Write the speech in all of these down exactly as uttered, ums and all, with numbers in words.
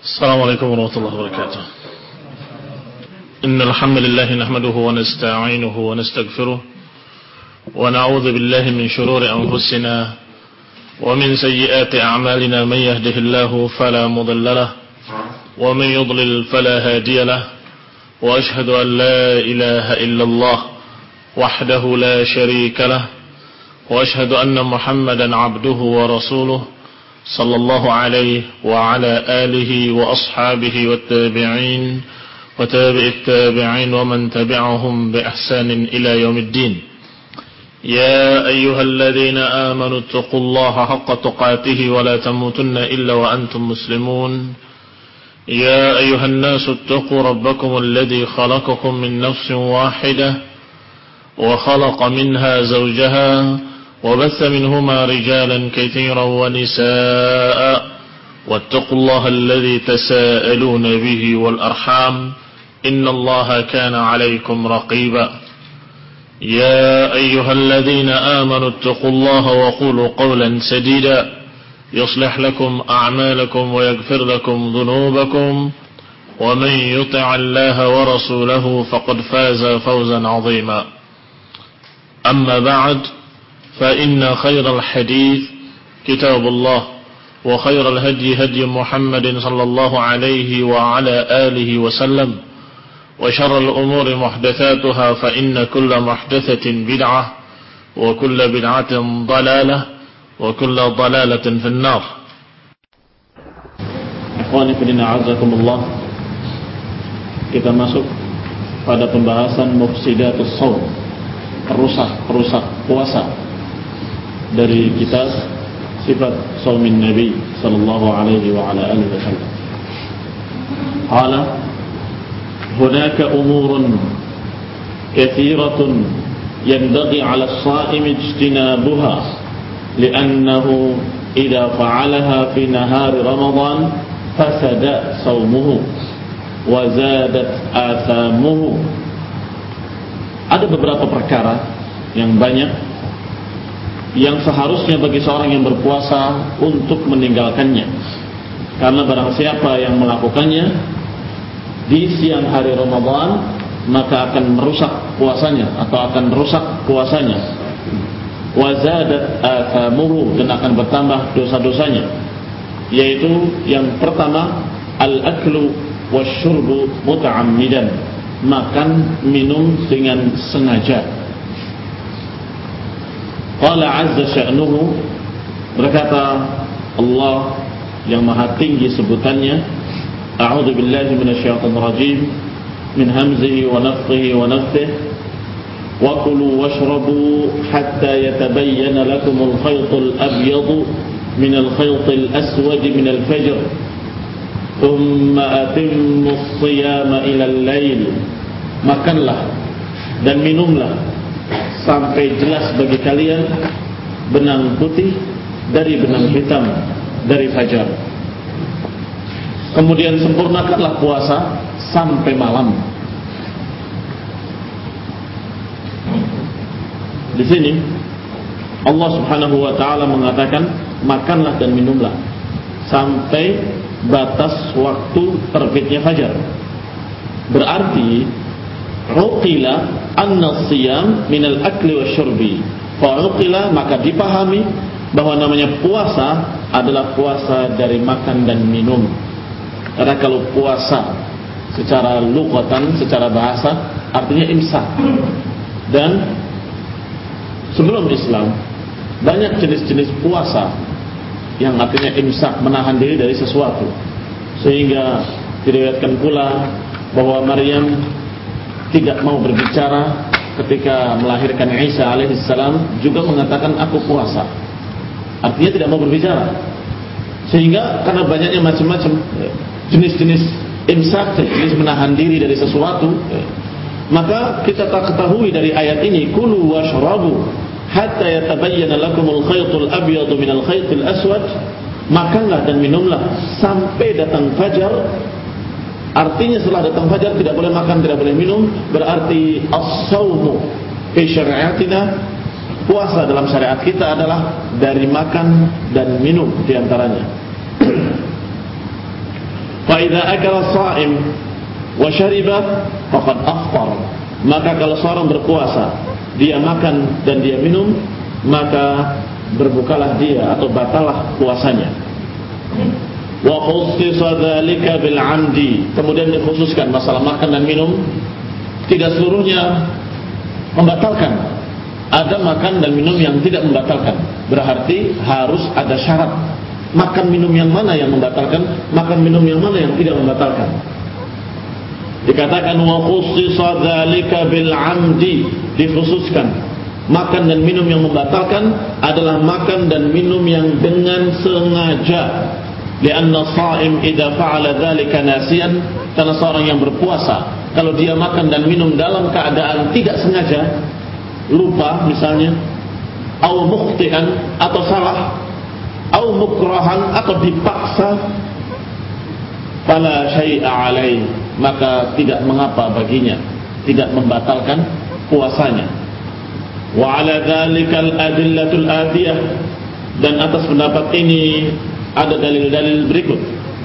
السلام عليكم ورحمة الله وبركاته. إن الحمد لله نحمده ونستعينه ونستغفره ونعوذ بالله من شرور أنفسنا ومن سيئات أعمالنا. من يهده الله فلا مضل له ومن يضلل فلا هادي له وأشهد أن لا إله إلا الله وحده لا شريك له وأشهد أن محمدا عبده ورسوله صلى الله عليه وعلى آله وأصحابه والتابعين وتابع التابعين ومن تبعهم بإحسان إلى يوم الدين. يا أيها الذين آمنوا اتقوا الله حق تقاته ولا تموتن إلا وأنتم مسلمون. يا أيها الناس اتقوا ربكم الذي خلقكم من نفس واحدة وخلق منها زوجها وبث منهما رجالا كثيرا ونساء واتقوا الله الذي تساءلون به والأرحام إن الله كان عليكم رقيبا. يا أيها الذين آمنوا اتقوا الله وقولوا قولا سديدا يصلح لكم أعمالكم ويغفر لكم ذنوبكم ومن يطع الله ورسوله فقد فاز فوزا عظيما. أما بعد فإن خير الحديث كتاب الله وخير الهدي هدي محمد صلى الله عليه وعلى آله وسلم وشر الأمور محدثاتها فإن كل محدثة بدعة وكل بدعة ضلالة وكل ضلالة في النار. Ikhwani fillah a'azzakumullah. Kita masuk pada pembahasan mufsidatus shaum, perusak-perusak puasa, dari kitab Sifat Shaumin Nabi sallallahu alaihi wa ala alihi wasallam. Qala hunaka umurun kathiratun yanbaghi 'ala as-sha'im ijtinabuha li'annahu idza fa'alaha fi nahari ramadan fasada shaumuhu wa zadat athamuhu. Ada beberapa perkara yang banyak yang seharusnya bagi seorang yang berpuasa untuk meninggalkannya, karena barang siapa yang melakukannya di siang hari Ramadan maka akan merusak puasanya atau akan merusak puasanya. Wa zadat athamuhu, dan akan bertambah dosa-dosanya, yaitu yang pertama al-aklu wasyurbu muta'ammidan, makan minum dengan sengaja. Qala azza sya'nuhu, berkata Allah yang maha tinggi sebutannya, a'udzu billahi minasyaitonir rajim min hamzihi wa nafthihi wa nafthihi wa kulu washrabu hatta yatabayyana lakumul khaytul abyadu minal khaytil aswadi minal fajr thumma atimmus siyama ilal lail. Makanlah dan minumlah sampai jelas bagi kalian benang putih dari benang hitam dari fajar. Kemudian sempurnakanlah puasa sampai malam. Di sini Allah Subhanahu wa taala mengatakan makanlah dan minumlah sampai batas waktu terbitnya fajar. Berarti uqila anna siyam minal akli wasyurbi. Fa uqila, maka dipahami bahwa namanya puasa adalah puasa dari makan dan minum. Karena kalau puasa secara lughatan, secara bahasa artinya imsak. Dan sebelum Islam banyak jenis-jenis puasa yang artinya imsak, menahan diri dari sesuatu. Sehingga diriwayatkan pula bahwa Maryam tidak mau berbicara ketika melahirkan Isa alaihissalam, juga mengatakan aku puasa. Artinya tidak mau berbicara. Sehingga karena banyaknya macam-macam jenis-jenis imsak, jenis menahan diri dari sesuatu, maka kita tak ketahui dari ayat ini kulu washrabu hatta yatabayyana lakumul khaytul abyadu minal khaytil aswad, makanlah dan minumlah sampai datang fajar. Artinya setelah datang fajar tidak boleh makan, tidak boleh minum. Berarti as-saumu fi syariatina, puasa dalam syariat kita adalah dari makan dan minum diantaranya. Fa idza akala as-sha'im wa syariba faqad afṭar. Maka kalau seorang berpuasa, dia makan dan dia minum, maka berbukalah dia atau batalah puasanya. Wa khussisa dzalika bil 'amdi. Kemudian dikhususkan masalah makan dan minum tidak seluruhnya membatalkan. Ada makan dan minum yang tidak membatalkan. Berarti harus ada syarat. Makan minum yang mana yang membatalkan, makan minum yang mana yang tidak membatalkan. Dikatakan wa khussisa dzalika bil 'amdi, dikhususkan makan dan minum yang membatalkan adalah makan dan minum yang dengan sengaja. Lianna shaim idza fa'ala dzalika nasiyan, karena seorang yang berpuasa kalau dia makan dan minum dalam keadaan tidak sengaja, lupa misalnya, au mukhti'an atau salah, au mukrahan atau dipaksa, fala syai'a alaihi, maka tidak mengapa baginya, tidak membatalkan puasanya. Wa ala dzalikal adillatul atiyah, dan atas pendapat ini ada dalil-dalil berikut.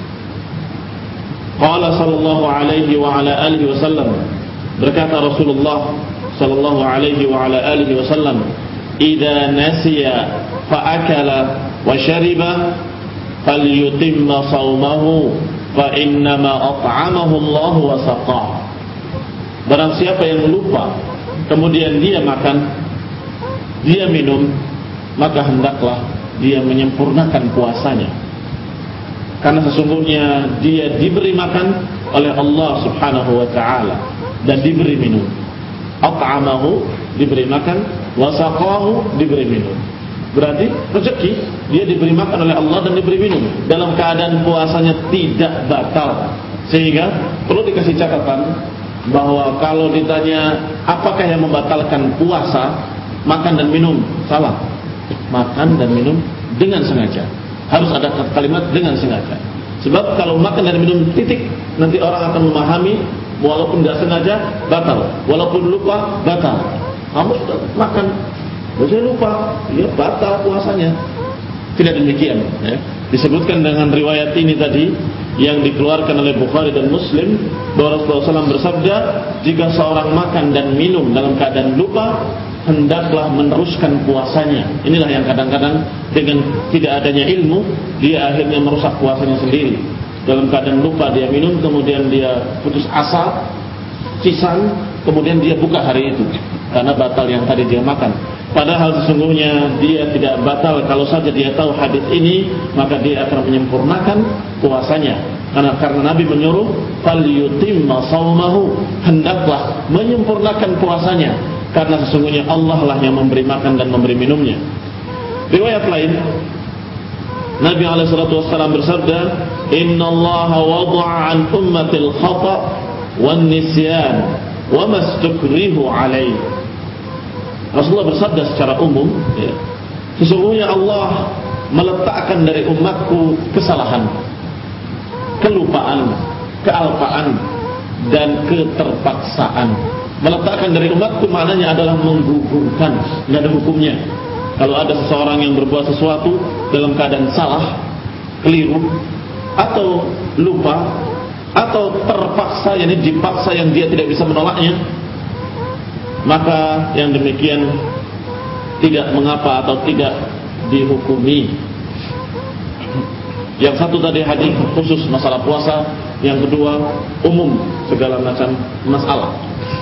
Qala sallallahu alaihi wa ala alihi wasallam, berkata Rasulullah sallallahu alaihi wa ala alihi wasallam, idza nasiya fa akala wa syariba falyutimma shaumahu fa innama at'amahu Allah wa saqah. Barang siapa yang lupa kemudian dia makan, dia minum, maka hendaklah dia menyempurnakan puasanya, karena sesungguhnya dia diberi makan oleh Allah subhanahu wa ta'ala dan diberi minum. At'amahu, diberi makan, wa saqahu, diberi minum. Berarti rezeki, dia diberi makan oleh Allah dan diberi minum dalam keadaan puasanya tidak batal. Sehingga perlu dikasih catatan bahwa kalau ditanya apakah yang membatalkan puasa, makan dan minum, salah. Makan dan minum dengan sengaja. Harus ada kalimat dengan sengaja. Sebab kalau makan dan minum titik, nanti orang akan memahami walaupun tidak sengaja batal, walaupun lupa batal. Kamu sudah makan, saya lupa, ya batal puasanya. Tidak demikian, ya. Disebutkan dengan riwayat ini tadi yang dikeluarkan oleh Bukhari dan Muslim bahwa Rasulullah shallallahu alaihi wasallam bersabda, jika seorang makan dan minum dalam keadaan lupa, hendaklah meneruskan puasanya. Inilah yang kadang-kadang dengan tidak adanya ilmu, dia akhirnya merusak puasanya sendiri. Dalam keadaan lupa dia minum, kemudian dia putus asa, sisan, kemudian dia buka hari itu karena batal yang tadi dia makan. Padahal sesungguhnya dia tidak batal kalau saja dia tahu hadis ini, maka dia akan menyempurnakan puasanya. Karena karena Nabi menyuruh falyutimma shaumahu, hendaklah menyempurnakan puasanya, karena sesungguhnya Allah lah yang memberi makan dan memberi minumnya. Riwayat lain, Nabi alaihi salatu wasallam bersabda, innallaha wada'a an ummatil khata' wan nisyan wa mastukrihu alaihi. Rasulullah bersabda secara umum, ya, sesungguhnya Allah meletakkan dari umatku kesalahan, kelupaan, kealpaan, dan keterpaksaan. Meletakkan dari umatku maknanya adalah menggugurkan, tidak ada hukumnya. Kalau ada seseorang yang berbuat sesuatu dalam keadaan salah, keliru, atau lupa, atau terpaksa, yakni dipaksa yang dia tidak bisa menolaknya, maka yang demikian tidak mengapa atau tidak dihukumi. Yang satu tadi hadis khusus masalah puasa, yang kedua umum segala macam masalah.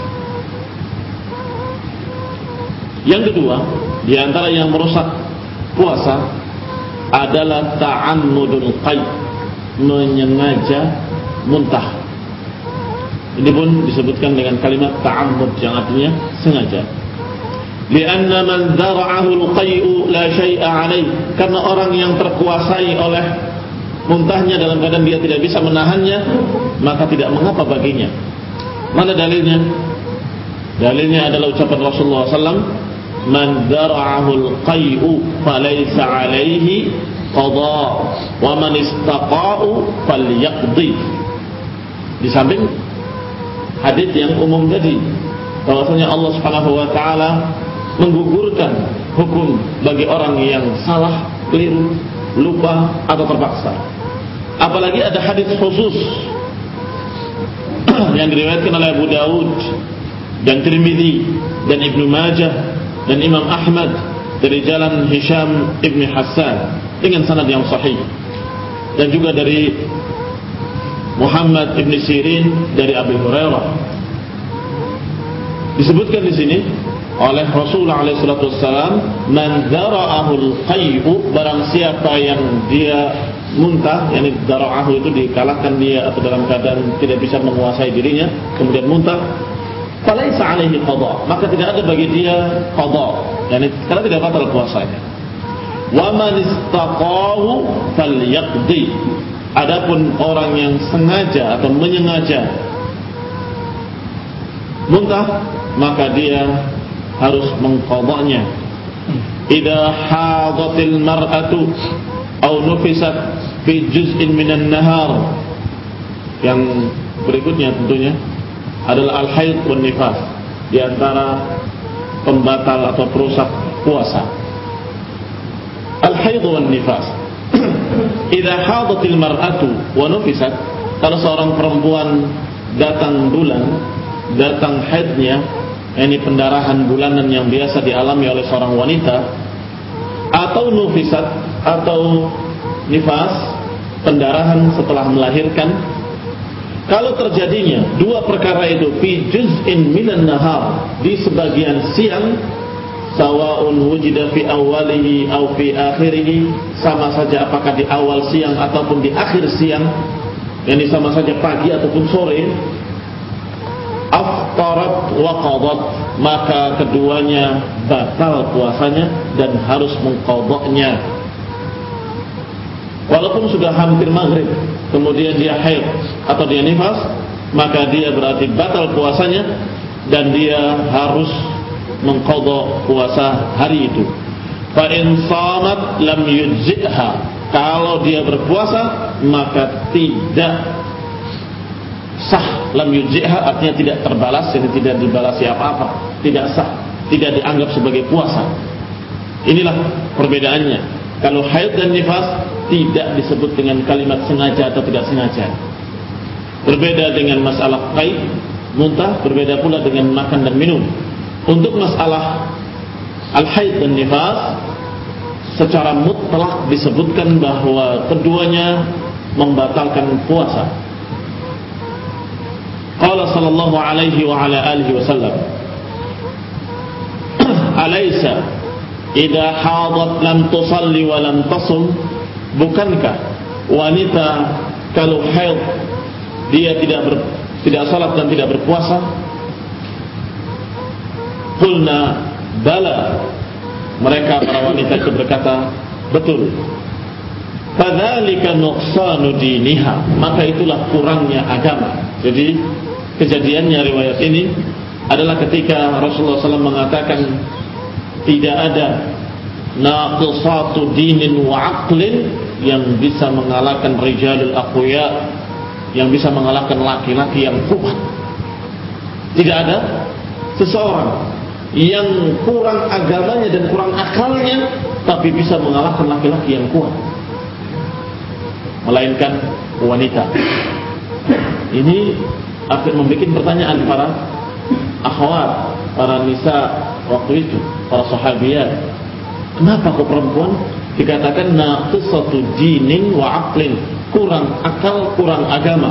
Yang kedua, di antara yang merusak puasa adalah ta'ammudul qai', menyengaja muntah. Ini pun disebutkan dengan kalimat ta'ammud yang artinya sengaja. Lianna man dara'ahu al-qai'u la syai'a 'alaihi, karena orang yang terkuasai oleh muntahnya dalam keadaan dia tidak bisa menahannya, maka tidak mengapa baginya. Mana dalilnya? Dalilnya adalah ucapan Rasulullah sallallahu alaihi wasallam, man dara'ahu al-qai'u falaysa 'alaihi qada wa man istaqa'u falyaqdi. Di samping hadis yang umum tadi, bahwasanya Allah Subhanahu wa taala menggugurkan hukum bagi orang yang salah, keliru, lupa atau terpaksa. Apalagi ada hadis khusus yang diriwayatkan oleh Abu Dawud dan Tirmidzi dan Ibnu Majah dan Imam Ahmad dari jalan Hisham ibn Hassan dengan sanad yang sahih, dan juga dari Muhammad ibn Sirin dari Abu Hurairah. Disebutkan di sini oleh Rasulullah alaihi salatu wassalam, man dara'ahul qay'u, barang siapa yang dia muntah, yakni dara'ahu itu dikalahkan dia atau dalam keadaan tidak bisa menguasai dirinya kemudian muntah, falaisa alaihi qada, maka tidak ada bagi dia qada, yakni karena tidak batal puasanya. Wa man istaqahu falyaqdi, adapun orang yang sengaja atau menyengaja muntah, maka dia harus mengqadanya. Idza hadatil mar'atu aw nufisat fi juz'in minan nahar, yang berikutnya tentunya adalah al-haid wan nifas, di antara pembatal atau perusak puasa. Al-haid wan nifas. Idza hadatil mar'atu wa nufisat, kalau seorang perempuan datang bulan, datang haidnya, ini pendarahan bulanan yang biasa dialami oleh seorang wanita, atau nufisat atau nifas, pendarahan setelah melahirkan. Kalau terjadinya dua perkara itu fi juz'in minan nahar, di sebagian siang, sawa'un wujida fi awalihi aw fi akhirihi, sama saja apakah di awal siang ataupun di akhir siang, yakni sama saja pagi ataupun sore, aftarat wa qadat, maka keduanya batal puasanya dan harus mengqadanya. Walaupun sudah hampir maghrib kemudian dia haid atau dia nifas, maka dia berarti batal puasanya dan dia harus mengqadha puasa hari itu. Fa in shamat lam yujzi'ha, kalau dia berpuasa maka tidak sah. Lam yujzi'ha artinya tidak terbalas, jadi tidak dibalasi apa-apa, tidak sah, tidak dianggap sebagai puasa. Inilah perbedaannya. Kalau haid dan nifas tidak disebut dengan kalimat sengaja atau tidak sengaja. Berbeda dengan masalah haid, muntah, berbeda pula dengan makan dan minum. Untuk masalah al-haid dan nifas, secara mutlak disebutkan bahwa keduanya membatalkan puasa. Qala sallallahu alaihi wa ala alihi wasallam, alaysa idza hadat lam tusalli wa lam tasum, bukankah wanita kalau haid dia tidak ber, tidak salat dan tidak berpuasa? Qulna bala, mereka para wanita itu berkata, betul. Fadzalika nuqsanu diniha, maka itulah kurangnya agama. Jadi kejadiannya riwayat ini adalah ketika Rasulullah shallallahu alaihi wasallam mengatakan tidak ada naqisatu dinin wa aqlin yang bisa mengalahkan rijalul aqwiya, yang bisa mengalahkan laki-laki yang kuat. Tidak ada seseorang yang kurang agamanya dan kurang akalnya tapi bisa mengalahkan laki-laki yang kuat, melainkan wanita. Ini akan membuat pertanyaan para akhwat, para nisa waktu itu, para sahabiyat. Kenapa kok perempuan dikatakan naqisatu dinin wa aqlin, kurang akal, kurang agama?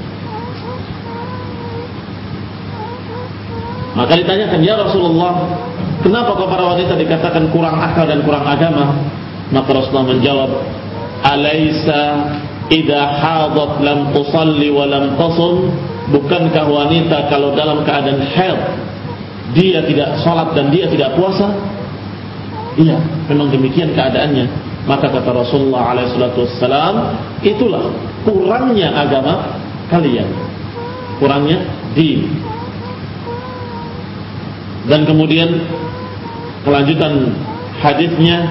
Maka ditanyakan, ya Rasulullah, kenapa kok para wanita dikatakan kurang akal dan kurang agama? Maka Rasulullah menjawab, alaysa idza hadat lam tusalli wa lam tasum, bukankah wanita kalau dalam keadaan haid dia tidak salat dan dia tidak puasa? Iya, memang demikian keadaannya. Maka kata Rasulullah alaihi salatu wassalam, itulah kurangnya agama kalian, kurangnya din. Dan kemudian kelanjutan hadisnya,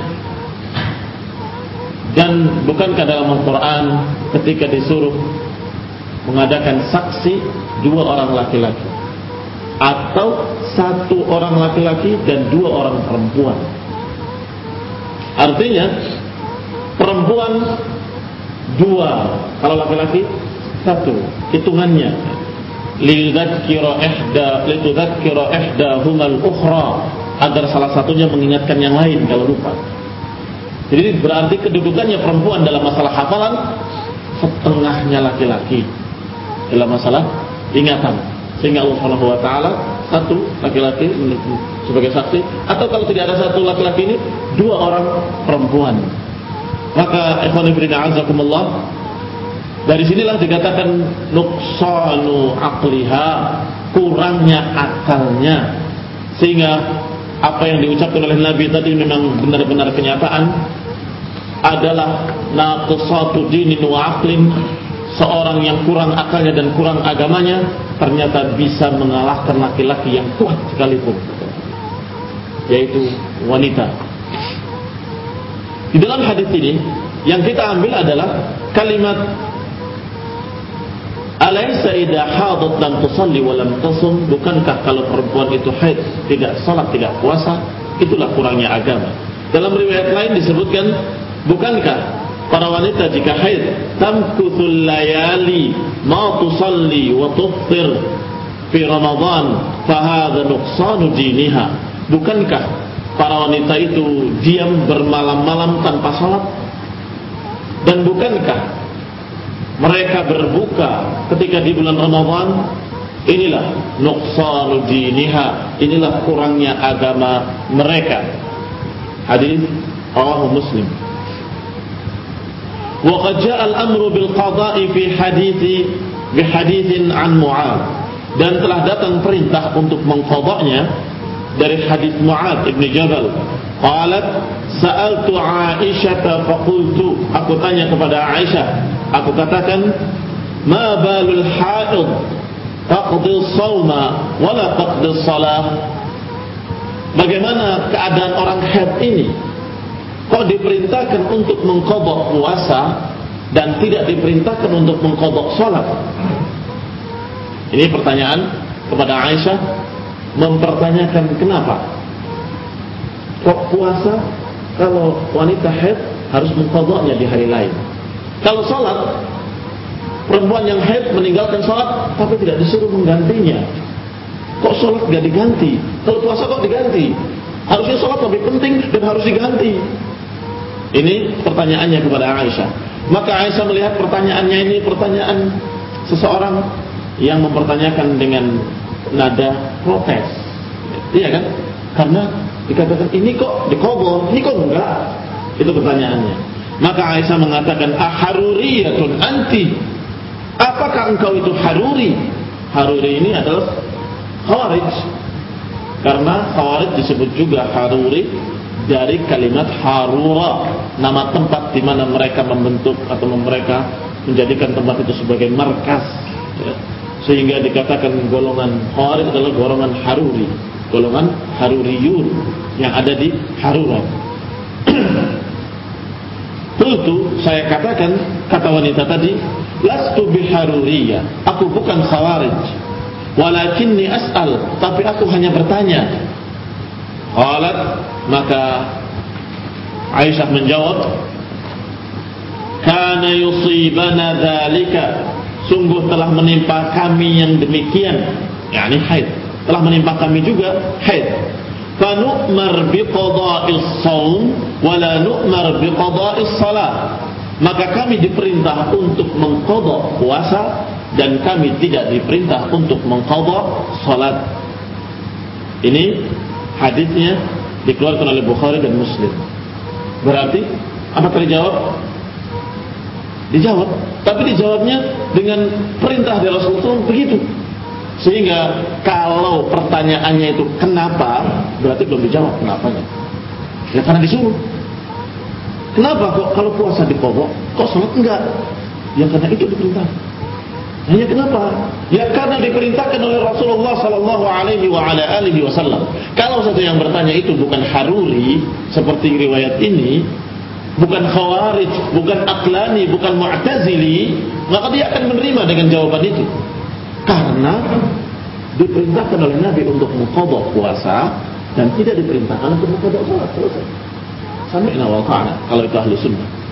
dan bukankah dalam Al-Quran ketika disuruh mengadakan saksi dua orang laki-laki atau satu orang laki-laki dan dua orang perempuan? Artinya perempuan dua. Kalau laki-laki satu. Hitungannya lidzakkira ihda lidzakkira ihdahumal ukhra, agar salah satunya mengingatkan yang lain kalau lupa. Jadi berarti kedudukannya perempuan dalam masalah hafalan setengahnya laki-laki dalam masalah ingatan. Sehingga Allah Subhanahu wa taala satu laki-laki sebagai saksi, atau kalau tidak ada satu laki-laki ini dua orang perempuan. Maka ikhwan fillah azakumullah, dari sinilah dikatakan nuqsanu aqliha, kurangnya akalnya. Sehingga apa yang diucapkan oleh Nabi tadi memang benar-benar kenyataan, adalah naqsatu dinin wa aqlin. Seorang yang kurang akalnya dan kurang agamanya ternyata bisa mengalahkan laki-laki yang kuat sekalipun, yaitu wanita. Di dalam hadis ini yang kita ambil adalah kalimat alaysa idha hadat lam tusalli wa lam tasum, bukankah kalau perempuan itu haid, tidak salat, tidak puasa, itulah kurangnya agama. Dalam riwayat lain disebutkan, bukankah para wanita jika haid tamkuthul layali ma tusalli wa tuftir fi Ramadan fa hadha nuqsanu diniha, bukankah para wanita itu diam bermalam-malam tanpa salat, dan bukankah mereka berbuka ketika di bulan Ramadan, inilah nuqsanu diniha, inilah kurangnya agama mereka. Hadis rawahu Muslim. Wa qad jaa al-amru bil qada'i fi hadithi bi haditsin an Mu'adz, dan telah datang perintah untuk mengqadanya dari hadis Mu'adz ibn Jabal. Qalat sa'altu Aisyah fa qultu, aku tanya kepada Aisyah, aku katakan, ma balul haid taqdi as-sawma wa la taqdi as-salah, bagaimana keadaan orang haid ini, kok diperintahkan untuk mengqadha puasa dan tidak diperintahkan untuk mengqadha salat? Ini pertanyaan kepada Aisyah, mempertanyakan kenapa kok puasa kalau wanita haid harus mengqadhanya di hari lain, kalau salat perempuan yang haid meninggalkan salat tapi tidak disuruh menggantinya, kok salat tidak diganti, kalau puasa kok diganti? Harusnya salat lebih penting dan harus diganti. Ini pertanyaannya kepada Aisyah. Maka Aisyah melihat pertanyaannya ini pertanyaan seseorang yang mempertanyakan dengan nada protes, iya kan? Karena dikatakan ini kok diqadha, ini kok enggak, itu pertanyaannya. Maka Aisyah mengatakan, aharuriyatun anti, apakah engkau itu haruri? Haruri ini adalah khawarij, karena khawarij disebut juga haruri dari kalimat harura, nama tempat di mana mereka membentuk atau mereka menjadikan tempat itu sebagai markas, ya. Sehingga dikatakan golongan Khawarij adalah golongan Haruri, golongan Haruriyun yang ada di Harura. Tentu saya katakan, kata wanita tadi, lastu biharuriyah, aku bukan Khawarij, walakinni as'al, tapi aku hanya bertanya. Qalat, maka Aisyah menjawab, kana yusibana dzalika, sungguh telah menimpa kami yang demikian, yakni haid, telah menimpa kami juga haid. Fa nu'mar bi qada'is shaum wa la nu'mar bi qada'is shalah, maka kami diperintah untuk mengqadha puasa dan kami tidak diperintah untuk mengqadha salat. Ini hadisnya dikeluarkan oleh Bukhari dan Muslim. Berarti apa terjawab? Dijawab, tapi dijawabnya dengan perintah dari Rasulullah begitu. Sehingga kalau pertanyaannya itu kenapa, berarti belum dijawab kenapanya. Ya karena disuruh. Kenapa kok kalau puasa diqadha, kok salat enggak? Ya karena itu diperintah. Hanya kenapa? Ya karena diperintahkan oleh Rasulullah sallallahu alaihi wa ala alihi wasallam. Kalau satu yang bertanya itu bukan Haruri seperti riwayat ini, bukan Khawarij, bukan Aqlani, bukan Mu'tazili, maka dia akan menerima dengan jawaban itu. Karena diperintahkan oleh Nabi untuk mengqadha puasa dan tidak diperintahkan untuk mengqadha salat. Sami'na wa ta'ana, kalau itu ahli sunnah.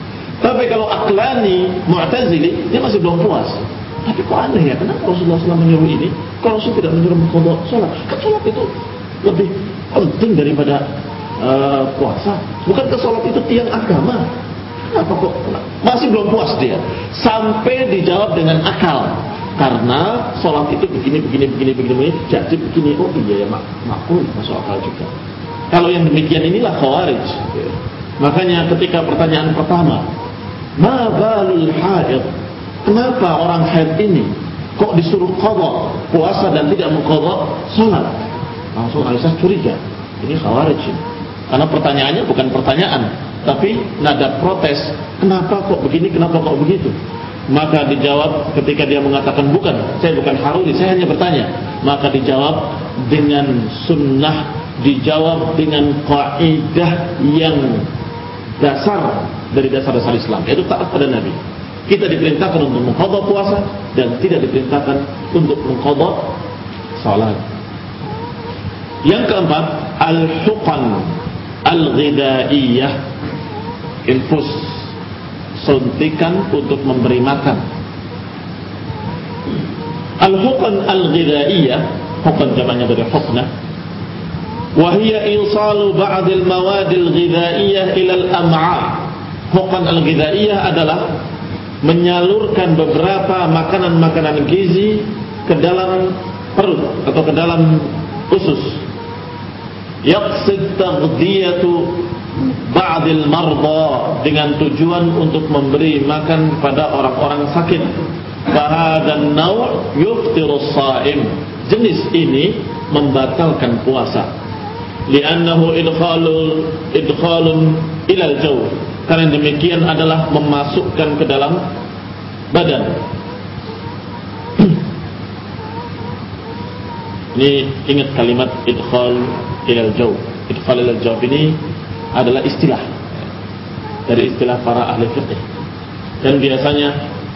Tapi kalau aklani, mu'tazili, dia masih belum puas. Tapi kok aneh ya, kenapa Rasulullah shallallahu alaihi wasallam menyuruh ini? Kalau Rasul tidak menyuruh mengqadha sholat, kan sholat itu lebih penting daripada uh, puasa. Bukankah sholat itu tiang agama? Kenapa kok masih belum puas dia? Sampai dijawab dengan akal. Karena sholat itu begini, begini, begini, begini, begini, jadi begini. Oh iya ya, mak makul, masuk akal juga. Kalau yang demikian inilah khawarij. Makanya ketika pertanyaan pertama, ma balul haid? Kenapa orang haid ini kok disuruh qadha puasa dan tidak mengqadha salat? Langsung Aisyah curiga. Ini khawarij. Karena pertanyaannya bukan pertanyaan, tapi nada protes. Kenapa kok begini? Kenapa kok begitu? Maka dijawab ketika dia mengatakan bukan, saya bukan Haruri, saya hanya bertanya. Maka dijawab dengan sunnah, dijawab dengan kaidah yang dasar dari dasar-dasar Islam, yaitu taat pada Nabi. Kita diperintahkan untuk mengqadha puasa dan tidak diperintahkan untuk mengqadha salat. Yang keempat, al-huqan al-ghidaiyah, infus, suntikan untuk memberi makan. Al-huqan al-ghidaiyah, huqan jamaknya dari huqnah, wa hiya isalu ba'd al-mawad al-ghidaiyah ila al-am'a. Huqan al-ghidaiyah adalah menyalurkan beberapa makanan-makanan gizi ke dalam perut atau ke dalam usus. Yaqsid taghdiyatu ba'dil marda, dengan tujuan untuk memberi makan pada orang-orang sakit. Fahadan naw' yuftiru as-sha'im, jenis ini membatalkan puasa. Li'annahu idkhalul idkhalun ila al-jawf, karena demikian adalah memasukkan ke dalam badan. Ini ingat kalimat idkhal ilal jawf. Idkhal ilal jawf ini adalah istilah dari istilah para ahli fiqh. Dan biasanya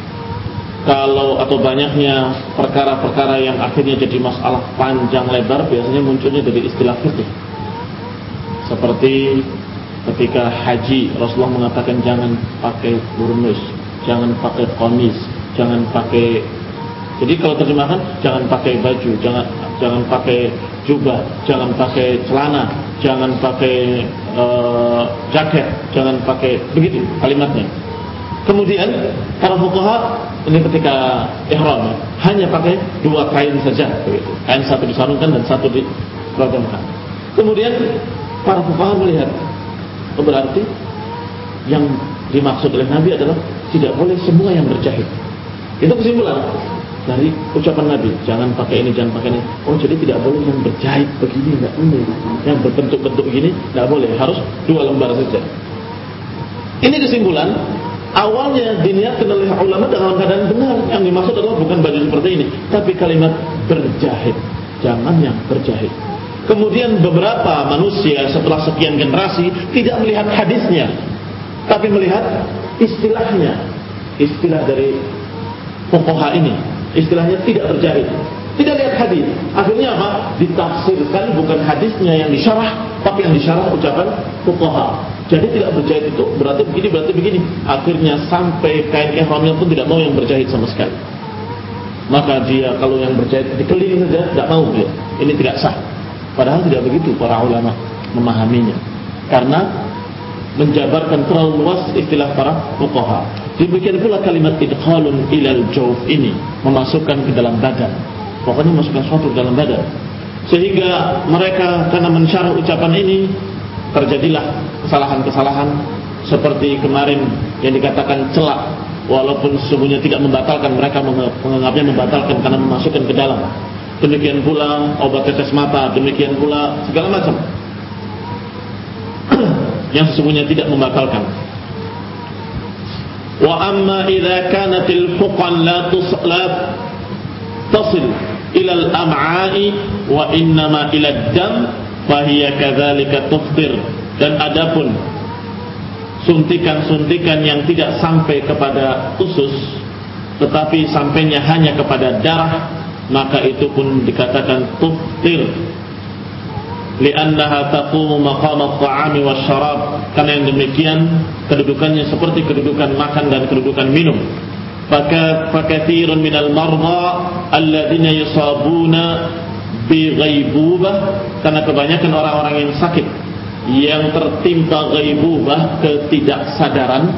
kalau atau banyaknya perkara-perkara yang akhirnya jadi masalah panjang lebar, biasanya munculnya dari istilah fiqh. Seperti ketika haji, Rasulullah mengatakan jangan pakai burnus, jangan pakai qamis, jangan pakai. Jadi kalau terjemahkan, jangan pakai baju, jangan jangan pakai jubah, jangan pakai celana, jangan pakai uh, jaket, jangan pakai, begitu kalimatnya. Kemudian para fuqaha ini ketika ihram hanya pakai dua kain saja, begitu. Kain satu disarungkan dan satu diragamkan. Kemudian para fuqaha melihat, oh, berarti yang dimaksud oleh Nabi adalah tidak boleh semua yang berjahit. Itu kesimpulan dari ucapan Nabi, jangan pakai ini, jangan pakai ini. Oh, jadi tidak boleh yang berjahit begini, tidak boleh. Yang berbentuk-bentuk begini, tidak boleh. Harus dua lembar saja. Ini kesimpulan. Awalnya diniatkan oleh ulama dalam keadaan benar. Yang dimaksud adalah bukan baju seperti ini, tapi kalimat berjahit. Jangan yang berjahit. Kemudian beberapa manusia setelah sekian generasi tidak melihat hadisnya, tapi melihat istilahnya. Istilah dari fuqaha ini, istilahnya tidak berjahit, tidak lihat hadis. Akhirnya apa? Ditafsirkan bukan hadisnya yang disyarah, tapi yang disyarah ucapan fuqaha. Jadi tidak berjahit itu berarti begini, berarti begini. Akhirnya sampai kain ihramnya pun tidak mau yang berjahit sama sekali. Maka dia kalau yang berjahit dikeliling saja tidak mau dia. Ini tidak sah. Padahal tidak begitu para ulama memahaminya. Karena menjabarkan terlalu luas istilah para fuqaha. Demikian pula kalimat idkhalun ilal jawf ini, memasukkan ke dalam badan. Pokoknya masukkan sesuatu ke dalam badan. Sehingga mereka karena mensyarah ucapan ini terjadilah kesalahan-kesalahan seperti kemarin yang dikatakan celak, walaupun sesungguhnya tidak membatalkan, mereka menganggapnya membatalkan karena memasukkan ke dalam. Demikian pula obat tetes mata, demikian pula segala macam yang sesungguhnya tidak membatalkan. Wa amma idza kanatil fuqan la tusla tasil ila al-am'a'i wa innama ila ad-dam fa hiya kadzalika tuftir. Dan adapun suntikan-suntikan yang tidak sampai kepada usus tetapi sampainya hanya kepada darah, maka itu pun dikatakan tuftir. li'annaha taqumu maqam at-ta'ami wasyarab, karena yang demikian kedudukannya seperti kedudukan makan dan kedudukan minum. Fakathirun minal marda alladziina yusabuna bi ghaibubah, karena kebanyakan orang-orang yang sakit yang tertimpa ghaibubah, ketidaksadaran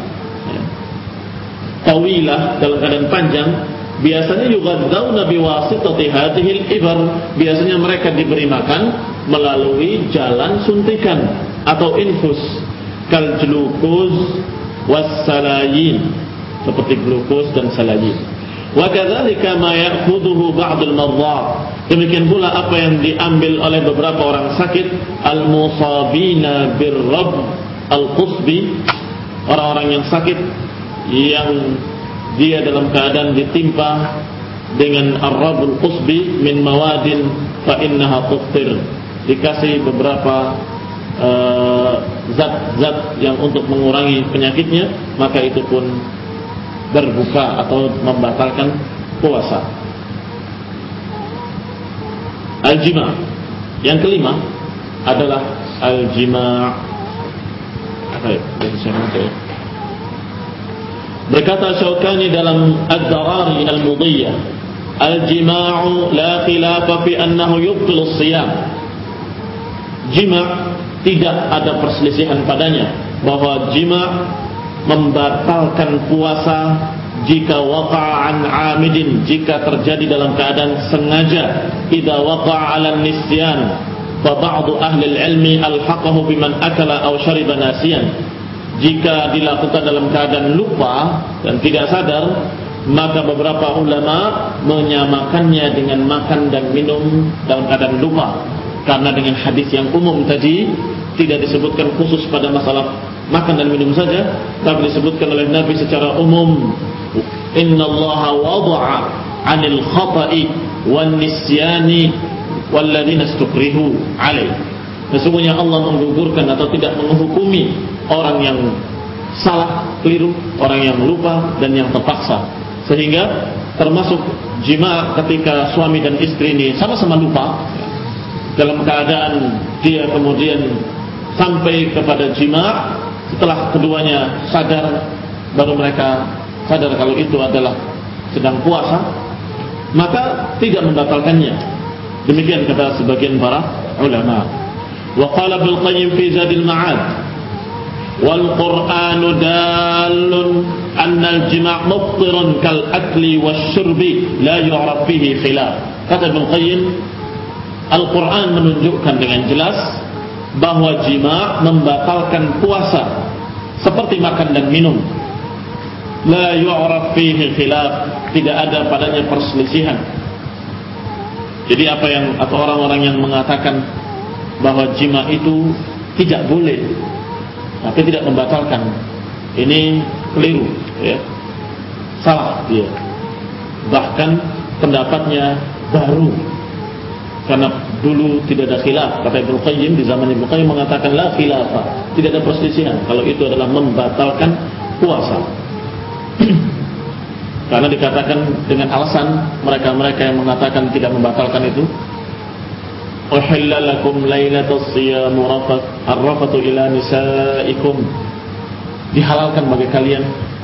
tawilah, dalam keadaan panjang, biasanya yughadzawna biwasitati hadhil ibar, biasanya mereka diberi makan melalui jalan suntikan atau infus, kal glukos wassalayin, seperti glukos dan salayin. Wa kadzalika ma ya'khudhuhu ba'dul mardah, demikian pula apa yang diambil oleh beberapa orang sakit, al-musabina birrab al-qusbi, orang-orang yang sakit yang dia dalam keadaan ditimpa dengan ar-rabul qusbi min mawadin fa innaha tuftir, dikasih beberapa uh, zat-zat yang untuk mengurangi penyakitnya, maka itu pun berbuka atau membatalkan puasa. Al-jima', yang kelima adalah al-jima'. Apa ya? Berkata Syaukani dalam Ad-Darari Al-Mudiyah, al-jima'u la khilafa fi annahu yubtilu as-siyam. Jima' tidak ada perselisihan padanya bahwa jima' membatalkan puasa jika waqa'a an 'amidin, jika terjadi dalam keadaan sengaja. Idza waqa'a 'ala nisyan fa ba'du ahli al-'ilmi alhaqahu biman akala aw shariba nasiyan. Jika dilakukan dalam keadaan lupa dan tidak sadar, maka beberapa ulama menyamakannya dengan makan dan minum dalam keadaan lupa, karena dengan hadis yang umum tadi tidak disebutkan khusus pada masalah makan dan minum saja, tapi disebutkan oleh Nabi secara umum, innallaha wada'a 'anil khata'i wan nisyani walladzina istukrihu 'alaihi. Sesungguhnya Allah menggugurkan atau tidak menghukumi orang yang salah, keliru, orang yang lupa dan yang terpaksa. Sehingga termasuk jima' ketika suami dan istri ini sama-sama lupa, dalam keadaan dia kemudian sampai kepada jima', setelah keduanya sadar, baru mereka sadar kalau itu adalah sedang puasa, maka tidak membatalkannya. Demikian kata sebagian para ulama. Wa qala Ibnu Qayyim fi Zadil Ma'ad, wal Qur'anu dalun anna al-jima' muftirun kal akli wasyurbi la yu'raf fihi khilaf. Kata Ibnu Qayyim, Al-Qur'an menunjukkan dengan jelas bahwa jima' membatalkan puasa seperti makan dan minum. La yu'raf fihi khilaf, tidak ada padanya perselisihan. Jadi apa yang atau orang-orang yang mengatakan bahwa jima' itu tidak boleh tapi tidak membatalkan, ini keliru, ya. Salah dia. Bahkan pendapatnya baru, karena dulu tidak ada khilaf. Kata Ibnu Qayyim, di zaman Ibnu Qayyim mengatakan la khilafah, tidak ada perselisihan kalau itu adalah membatalkan puasa. Karena dikatakan dengan alasan mereka-mereka yang mengatakan tidak membatalkan itu, uhilla lakum lailatus siyam rafat ar-rafatu ila nisaikum, dihalalkan bagi kalian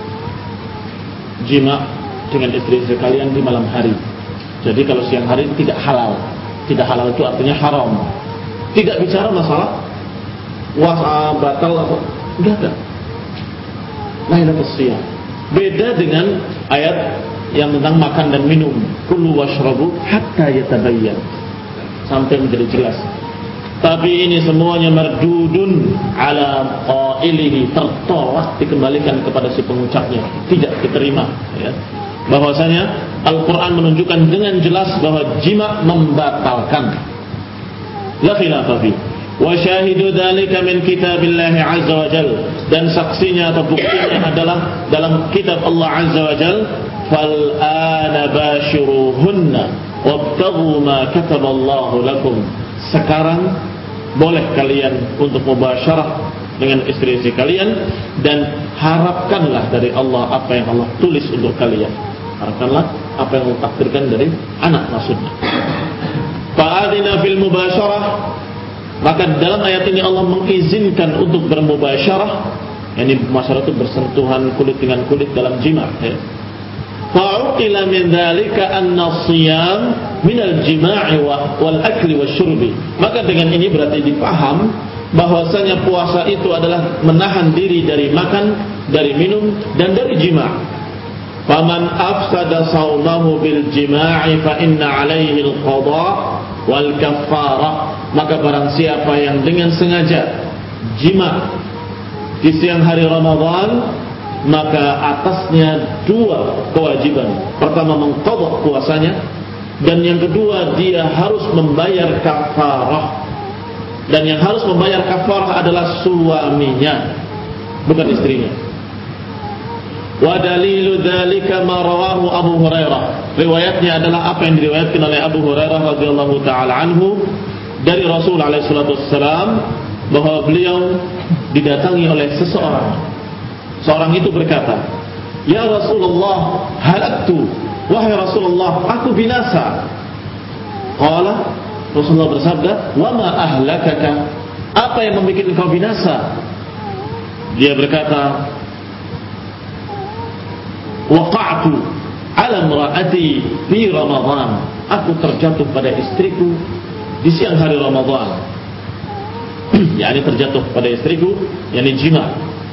jima' dengan istri-istri kalian di malam hari. Jadi kalau siang hari tidak halal. Tidak halal itu artinya haram. Tidak bicara masalah puasa batal atau enggak ada. Lailatul siyam. Beda dengan ayat yang tentang makan dan minum, kulu washrabu hatta yatabayyan, sampai menjadi jelas. Tapi ini semuanya mardudun ala qailihi, tertolak, dikembalikan kepada si pengucapnya, tidak diterima, ya. Bahwasanya Al-Quran menunjukkan dengan jelas bahwa jima' membatalkan, la khilafa fi. Wa syahidu dzalika min kitabillahi azza wa jalla, dan saksinya atau buktinya adalah dalam kitab Allah azza wa jalla, fal ana bashiruhunna wabtaghu ma kataballahu lakum. Sekarang boleh kalian untuk mubasyarah dengan istri-istri kalian, dan harapkanlah dari Allah apa yang Allah tulis untuk kalian. Harapkanlah apa yang Allah takdirkan dari anak maksudnya. Fa'adina fil mubasyarah, Maka dalam ayat ini Allah mengizinkan untuk bermubasyarah, yakni masyarakat itu bersentuhan kulit dengan kulit dalam jima', ya. Fa'uqila min dzalika anna shiyam min al-jima'i wal akli wasyurbi. Maka dengan ini berarti dipaham bahwasanya puasa itu adalah menahan diri dari makan, dari minum, dan dari jima'. Faman afsada shaumahu bil jima'i fa inna 'alaihi al-qada' wal kaffarah. Maka barang siapa yang dengan sengaja jima' di siang hari Ramadan, maka atasnya dua kewajiban. Pertama, mengqadha puasanya, dan yang kedua, dia harus membayar kafarah. Dan yang harus membayar kafarah adalah suaminya, bukan istrinya. Wa dalilu dzalika ma rawahu Abu Hurairah. Riwayatnya adalah apa yang diriwayatkan oleh Abu Hurairah radhiyallahu taala anhu dari Rasul alaihi salatu wassalam, bahwa beliau didatangi oleh seseorang. Seorang itu berkata, "Ya Rasulullah, halaktu." Wahai Rasulullah, aku binasa. Qala, Rasulullah bersabda, "Wa ma ahlakaka?" Apa yang membuat engkau binasa? Dia berkata, "Waqa'tu 'ala imra'ati fi Ramadan." Aku terjatuh pada istriku di siang hari Ramadan. yakni terjatuh pada istriku, yakni jima'.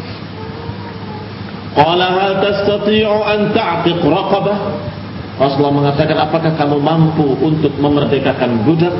Qala hal tastati'u an ta'tiq raqabah? Rasulullah mengatakan, apakah kamu mampu untuk memerdekakan budak?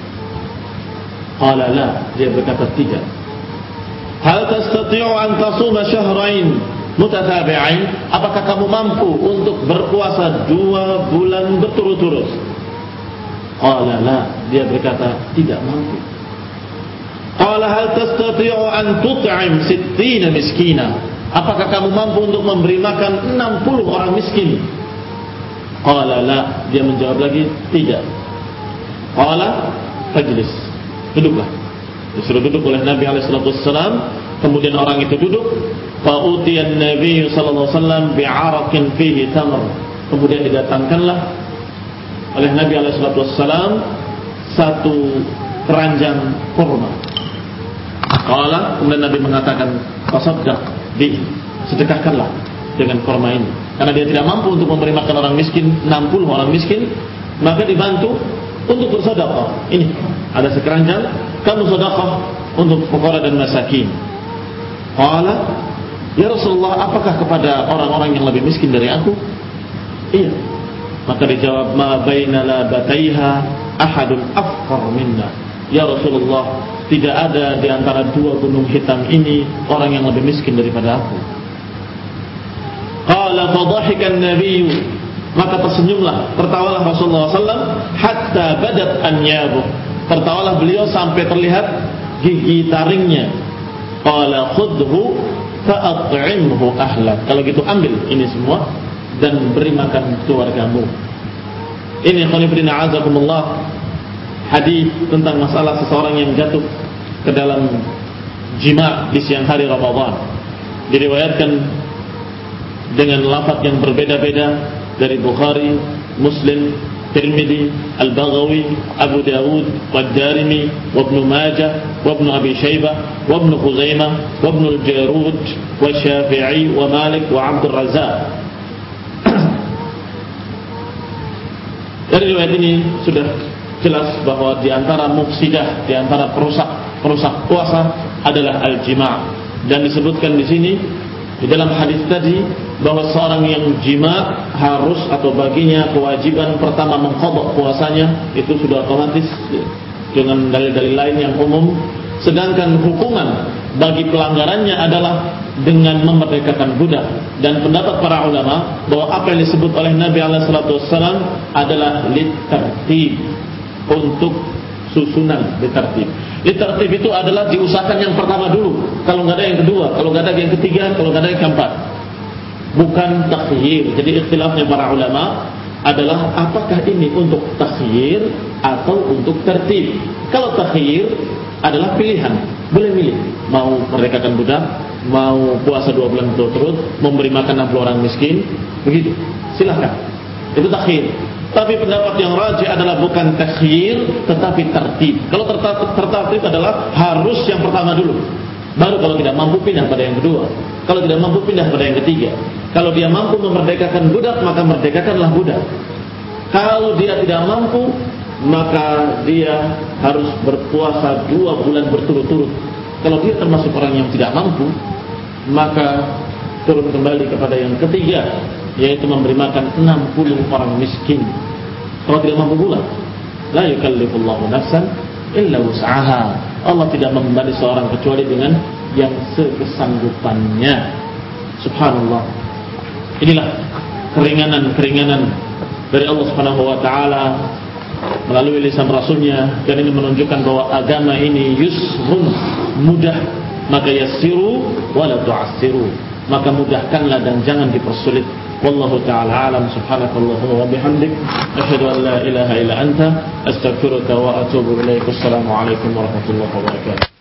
Qala la, dia berkata tidak. Hal tastati'u an tasuma syahrain mutatabi'ain? Apakah kamu mampu untuk berpuasa dua bulan berturut-turut? Qala la, dia berkata tidak mampu. Qala hal tastati'u an tut'im sittina miskina? Apakah kamu mampu untuk memberi makan enam puluh orang miskin? Qala la, dia menjawab lagi tidak. Qala fajlis, duduklah. Disuruh duduk oleh Nabi alaihi salatu wassalam. Kemudian orang itu duduk. Fa utiyan Nabi sallallahu alaihi wasallam bi'araqin fihi tamr. Kemudian didatangkanlah oleh Nabi alaihi salatu wassalam satu keranjang kurma. Qala, kemudian Nabi mengatakan, tasaddaq bi, sedekahkanlah dengan kurma ini. Karena dia tidak mampu untuk memberi makan orang miskin, enam puluh orang miskin, maka dibantu untuk bersedekah. Ini ada sekeranjang, kamu sedekah untuk fuqara dan masakin. Qala, ya Rasulullah, apakah kepada orang-orang yang lebih miskin dari aku? Iya. Maka dijawab, ma baina labataiha ahadun afqar minna. Ya Rasulullah, tidak ada di antara dua gunung hitam ini orang yang lebih miskin daripada aku. Qala fadhahika an-nabiy, maka tersenyumlah, tertawalah Rasulullah sallallahu alaihi wasallam hatta badat anyabuh. Tertawalah beliau sampai terlihat gigi taringnya. Qala khudhu fa'at'imhu ahlak. Kalau gitu ambil ini semua dan beri makan keluargamu. Ini khonifidin a'azakumullah, hadis tentang masalah seseorang yang jatuh ke dalam jima' di siang hari Ramadan. Diriwayatkan dengan lafaz yang berbeda-beda dari Bukhari, Muslim, Tirmidzi, Al-Baghawi, Abu Dawud, Wad-Darimi, wa Ibnu Majah, wa Ibnu Abi Syaibah, wa Ibnu Khuzaimah, wa Ibnu Al-Jarud, wa Syafi'i, wa Malik, wa Abdul Razzaq. Dari riwayat ini sudah jelas bahwa di antara mufsidah, di antara perusak perusak puasa adalah al-jima'. Dan disebutkan di sini di dalam hadis tadi bahwa seorang yang jima' harus atau baginya kewajiban pertama mengqadha puasanya, itu sudah otomatis dengan dalil-dalil lain yang umum. Sedangkan hukuman bagi pelanggarannya adalah dengan memerdekakan budak. Dan pendapat para ulama bahwa apa yang disebut oleh Nabi alaihi salatu wassalam adalah litartib, untuk susunan litartib. Litartib itu adalah diusahakan yang pertama dulu, kalau nggak ada yang kedua, kalau nggak ada yang ketiga, kalau nggak ada yang keempat. Bukan takhyir. Jadi ikhtilafnya para ulama adalah apakah ini untuk takhyir atau untuk tertib. Kalau takhyir adalah pilihan, boleh milih, mau merdekakan budak, mau puasa dua bulan berturut-turut, memberi makan enam puluh orang miskin, begitu, silahkan. Itu takhir. Tapi pendapat yang rajih adalah bukan takhir, tetapi tertib. Kalau tertib adalah harus yang pertama dulu. Baru kalau tidak mampu pindah pada yang kedua. Kalau tidak mampu pindah pada yang ketiga. Kalau dia mampu memerdekakan budak, maka merdekakanlah budak. Kalau dia tidak mampu, maka dia harus berpuasa dua bulan berturut-turut. Kalau dia termasuk orang yang tidak mampu, maka turun kembali kepada yang ketiga, yaitu memberi makan enam puluh orang miskin. Kalau tidak mampu pula, la yukallifullahu nafsan illa wus'aha. Allah tidak membebani seorang kecuali dengan yang sekesanggupannya. Subhanallah. Inilah keringanan-keringanan dari Allah Subhanahu wa taala melalui lisan Rasulnya, dan ini menunjukkan bahwa agama ini yusrun, mudah. Maka yassiru wala tu'assiru, maka mudahkanlah dan jangan dipersulit. Wallahu ta'ala alam. Subhanakallahumma wa bihamdik, asyhadu an la ilaha illa anta, astaghfiruka wa atubu ilaik. Assalamu alaikum warahmatullahi wabarakatuh.